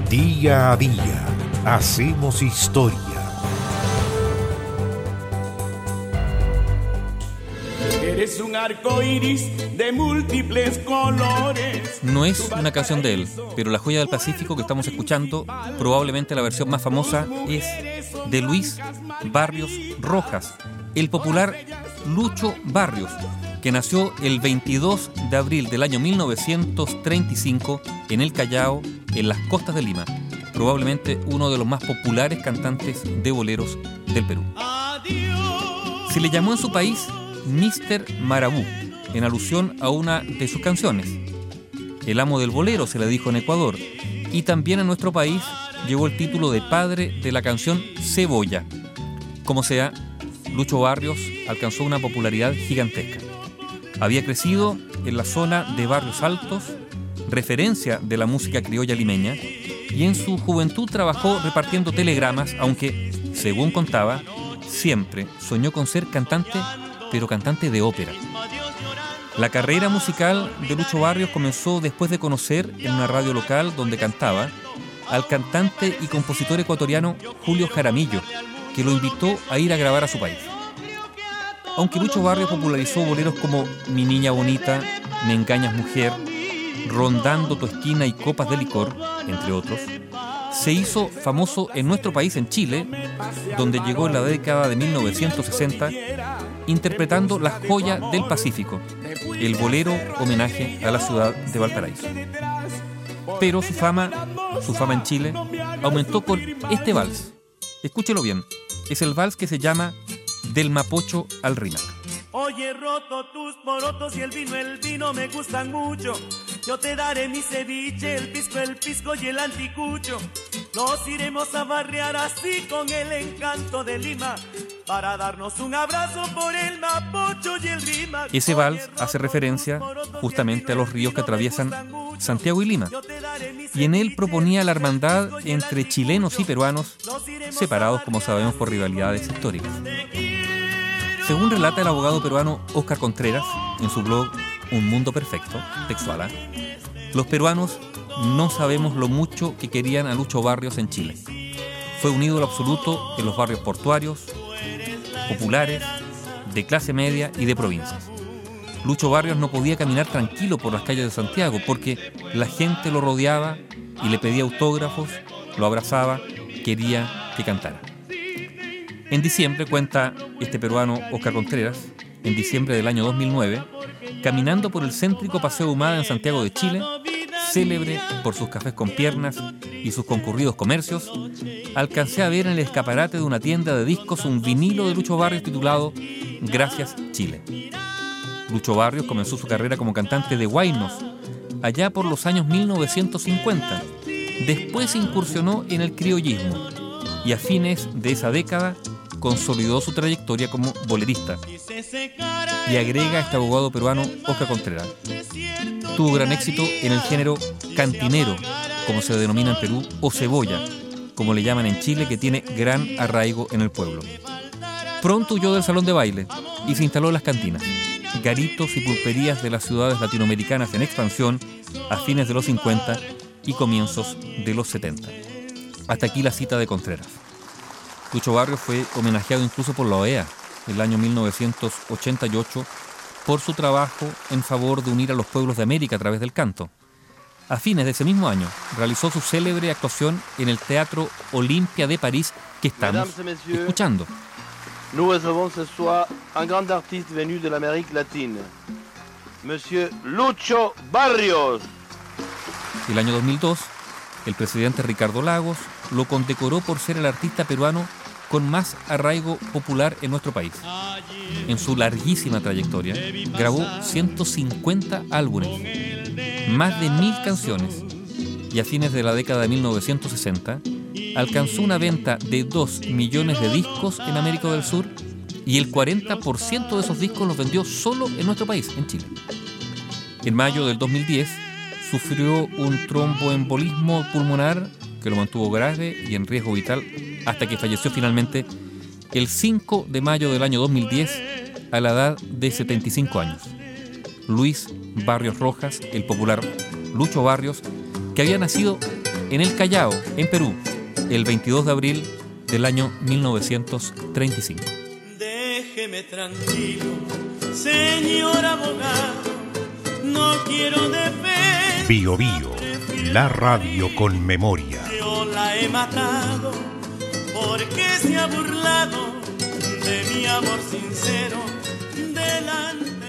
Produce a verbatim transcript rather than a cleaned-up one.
Día a día hacemos historia. Eres un arco iris de múltiples colores. No es una canción de él, pero La Joya del Pacífico que estamos escuchando, probablemente la versión más famosa, es de Luis Barrios Rojas, el popular Lucho Barrios, que nació el veintidós de abril del año mil novecientos treinta y cinco en el Callao, en las costas de Lima, probablemente uno de los más populares cantantes de boleros del Perú. Se le llamó en su país míster Marabú, en alusión a una de sus canciones. El amo del bolero se le dijo en Ecuador, y también en nuestro país llevó el título de padre de la canción Cebolla. Como sea, Lucho Barrios alcanzó una popularidad gigantesca. Había crecido en la zona de Barrios Altos, referencia de la música criolla limeña, y en su juventud trabajó repartiendo telegramas, aunque, según contaba, siempre soñó con ser cantante, pero cantante de ópera. La carrera musical de Lucho Barrios comenzó después de conocer en una radio local donde cantaba al cantante y compositor ecuatoriano Julio Jaramillo, que lo invitó a ir a grabar a su país. Aunque Lucho Barrios popularizó boleros como Mi Niña Bonita, Me Engañas Mujer, Rondando tu Esquina y Copas de Licor, entre otros, se hizo famoso en nuestro país, en Chile, donde llegó en la década de mil novecientos sesenta, interpretando La Joya del Pacífico, el bolero homenaje a la ciudad de Valparaíso. Pero su fama, su fama en Chile, aumentó con este vals. Escúchelo bien, es el vals que se llama Del Mapocho al Rímac. Hoy he roto tus porotos y el vino, el vino me gustan mucho. Yo te daré mi ceviche, el pisco, el pisco y el anticucho. Nos iremos a barrear así con el encanto de Lima, para darnos un abrazo por el Mapocho y el Rímac. Ese vals hace referencia justamente a los ríos que atraviesan Santiago y Lima, y en él proponía la hermandad entre chilenos y peruanos, separados, como sabemos, por rivalidades históricas. Según relata el abogado peruano Óscar Contreras en su blog Un Mundo Perfecto, textual, ¿eh? Los peruanos no sabemos lo mucho que querían a Lucho Barrios en Chile. Fue un ídolo absoluto en los barrios portuarios, populares, de clase media y de provincias. Lucho Barrios no podía caminar tranquilo por las calles de Santiago porque la gente lo rodeaba y le pedía autógrafos, lo abrazaba, quería que cantara. En diciembre, cuenta este peruano Óscar Contreras, en diciembre del año dos mil nueve, caminando por el céntrico Paseo Humada en Santiago de Chile, célebre por sus cafés con piernas y sus concurridos comercios, alcancé a ver en el escaparate de una tienda de discos un vinilo de Lucho Barrios titulado Gracias Chile. Lucho Barrios comenzó su carrera como cantante de huaynos allá por los años mil novecientos cincuenta. Después incursionó en el criollismo y a fines de esa década consolidó su trayectoria como bolerista. Y agrega este abogado peruano Óscar Contreras: tuvo gran éxito en el género cantinero, como se denomina en Perú, o cebolla, como le llaman en Chile, que tiene gran arraigo en el pueblo. Pronto huyó del salón de baile y se instaló en las cantinas, garitos y pulperías de las ciudades latinoamericanas en expansión a fines de los cincuenta y comienzos de los setenta. Hasta aquí la cita de Contreras. Lucho Barrios fue homenajeado incluso por la O E A en el año mil novecientos ochenta y ocho por su trabajo en favor de unir a los pueblos de América a través del canto. A fines de ese mismo año realizó su célebre actuación en el Teatro Olimpia de París, que estamos escuchando. Nous recevons ce soir un grand artiste venu de l'Amérique latine, Monsieur Lucho Barrios. El año dos mil dos, el presidente Ricardo Lagos lo condecoró por ser el artista peruano con más arraigo popular en nuestro país. En su larguísima trayectoria, grabó ciento cincuenta álbumes, más de mil canciones, y a fines de la década de mil novecientos sesenta alcanzó una venta de dos millones de discos en América del Sur, y el cuarenta por ciento de esos discos los vendió solo en nuestro país, en Chile. En mayo del dos mil diez sufrió un tromboembolismo pulmonar que lo mantuvo grave y en riesgo vital hasta que falleció finalmente el cinco de mayo del año dos mil diez a la edad de setenta y cinco años. Luis Barrios Rojas, el popular Lucho Barrios, que había nacido en el Callao, en Perú, el veintidós de abril del año mil novecientos treinta y cinco. Déjeme tranquilo, señor abogado, no quiero defender. Bio Bio, la radio con memoria. Yo la he matado porque se ha burlado de mi amor sincero delante